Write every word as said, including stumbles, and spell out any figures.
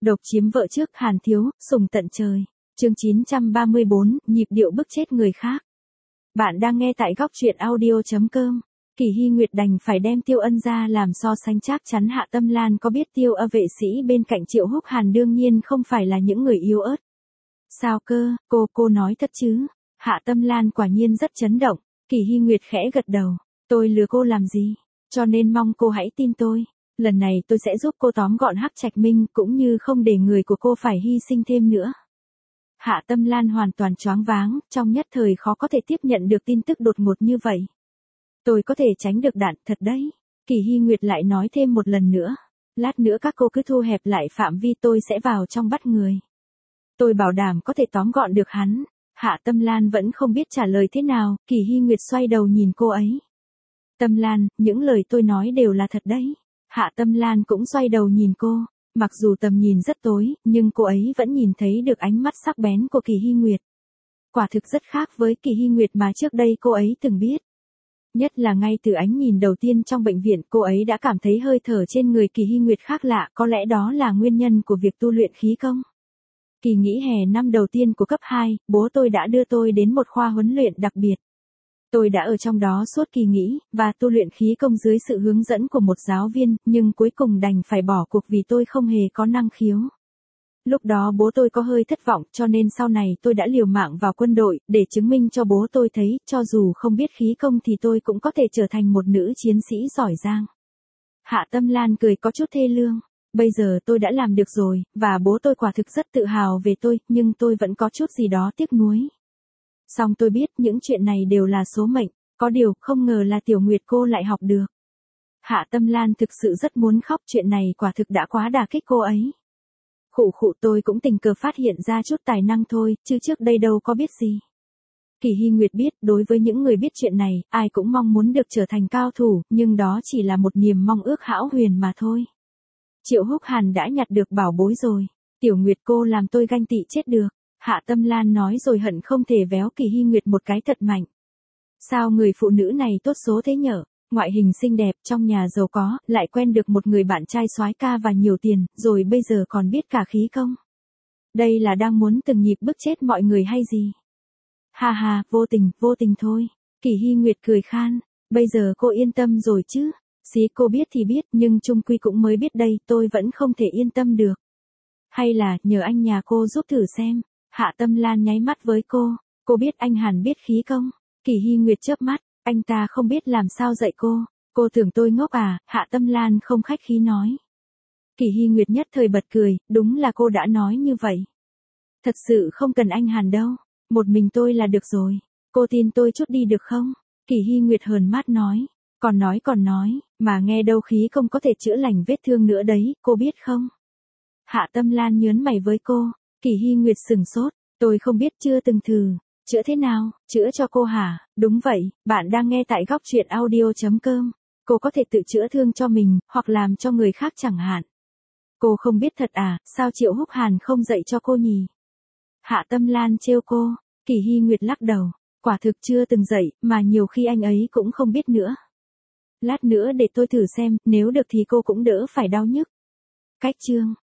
Độc chiếm vợ trước, Hàn Thiếu, sùng tận trời. Chương chín trăm ba mươi bốn, nhịp điệu bức chết người khác. Bạn đang nghe tại góc truyện audio chấm com. Kỳ Hy Nguyệt đành phải đem Tiêu Ân ra làm so sánh, chắc chắn Hạ Tâm Lan có biết Tiêu Ân vệ sĩ bên cạnh Triệu Húc Hàn đương nhiên không phải là những người yếu ớt. Sao cơ, cô, cô nói thật chứ? Hạ Tâm Lan quả nhiên rất chấn động. Kỳ Hy Nguyệt khẽ gật đầu. Tôi lừa cô làm gì? Cho nên mong cô hãy tin tôi. Lần này tôi sẽ giúp cô tóm gọn Hắc Trạch Minh, cũng như không để người của cô phải hy sinh thêm nữa. Hạ Tâm Lan hoàn toàn choáng váng, trong nhất thời khó có thể tiếp nhận được tin tức đột ngột như vậy. Tôi có thể tránh được đạn thật đấy. Kỳ Hy Nguyệt lại nói thêm một lần nữa. Lát nữa các cô cứ thu hẹp lại phạm vi, tôi sẽ vào trong bắt người. Tôi bảo đảm có thể tóm gọn được hắn. Hạ Tâm Lan vẫn không biết trả lời thế nào, Kỳ Hy Nguyệt xoay đầu nhìn cô ấy. Tâm Lan, những lời tôi nói đều là thật đấy. Hạ Tâm Lan cũng xoay đầu nhìn cô. Mặc dù tầm nhìn rất tối, nhưng cô ấy vẫn nhìn thấy được ánh mắt sắc bén của Kỳ Hy Nguyệt. Quả thực rất khác với Kỳ Hy Nguyệt mà trước đây cô ấy từng biết. Nhất là ngay từ ánh nhìn đầu tiên trong bệnh viện, cô ấy đã cảm thấy hơi thở trên người Kỳ Hy Nguyệt khác lạ, có lẽ đó là nguyên nhân của việc tu luyện khí công. Kỳ nghỉ hè năm đầu tiên của cấp hai, bố tôi đã đưa tôi đến một khoa huấn luyện đặc biệt. Tôi đã ở trong đó suốt kỳ nghỉ, và tu luyện khí công dưới sự hướng dẫn của một giáo viên, nhưng cuối cùng đành phải bỏ cuộc vì tôi không hề có năng khiếu. Lúc đó bố tôi có hơi thất vọng, cho nên sau này tôi đã liều mạng vào quân đội, để chứng minh cho bố tôi thấy, cho dù không biết khí công thì tôi cũng có thể trở thành một nữ chiến sĩ giỏi giang. Hạ Tâm Lan cười có chút thê lương. Bây giờ tôi đã làm được rồi, và bố tôi quả thực rất tự hào về tôi, nhưng tôi vẫn có chút gì đó tiếc nuối. Song tôi biết những chuyện này đều là số mệnh, có điều không ngờ là Tiểu Nguyệt cô lại học được. Hạ Tâm Lan thực sự rất muốn khóc, chuyện này quả thực đã quá đả kích cô ấy. Khụ khụ, tôi cũng tình cờ phát hiện ra chút tài năng thôi, chứ trước đây đâu có biết gì. Kỳ Hy Nguyệt biết, đối với những người biết chuyện này, ai cũng mong muốn được trở thành cao thủ, nhưng đó chỉ là một niềm mong ước hão huyền mà thôi. Triệu Húc Hàn đã nhặt được bảo bối rồi. Tiểu Nguyệt cô làm tôi ganh tị chết được. Hạ Tâm Lan nói rồi hận không thể véo Kỳ Hy Nguyệt một cái thật mạnh. Sao người phụ nữ này tốt số thế nhở? Ngoại hình xinh đẹp, trong nhà giàu có, lại quen được một người bạn trai soái ca và nhiều tiền, rồi bây giờ còn biết cả khí công. Đây là đang muốn từng nhịp bức chết mọi người hay gì? Ha ha, vô tình, vô tình thôi. Kỳ Hy Nguyệt cười khan. Bây giờ cô yên tâm rồi chứ? Xí, cô biết thì biết, nhưng chung quy cũng mới biết đây, tôi vẫn không thể yên tâm được. Hay là, nhờ anh nhà cô giúp thử xem. Hạ Tâm Lan nháy mắt với cô. Cô biết anh hẳn biết khí công. Kỳ Hy Nguyệt chớp mắt. Anh ta không biết làm sao dạy cô. Cô tưởng tôi ngốc à? Hạ Tâm Lan không khách khí nói. Kỳ Hy Nguyệt nhất thời bật cười. Đúng là cô đã nói như vậy. Thật sự không cần anh hẳn đâu. Một mình tôi là được rồi. Cô tin tôi chút đi được không? Kỳ Hy Nguyệt hờn mát nói. Còn nói còn nói, mà nghe đâu khí công có thể chữa lành vết thương nữa đấy, cô biết không? Hạ Tâm Lan nhớn mày với cô. Kỳ Hy Nguyệt sừng sốt. Tôi không biết, chưa từng thử. Chữa thế nào? Chữa cho cô hả? Đúng vậy, bạn đang nghe tại góc truyện audio chấm com. Cô có thể tự chữa thương cho mình, hoặc làm cho người khác chẳng hạn. Cô không biết thật à? Sao Triệu Húc Hàn không dạy cho cô nhỉ? Hạ Tâm Lan trêu cô. Kỳ Hy Nguyệt lắc đầu. Quả thực chưa từng dạy, mà nhiều khi anh ấy cũng không biết nữa. Lát nữa để tôi thử xem, nếu được thì cô cũng đỡ phải đau nhức. Cách chương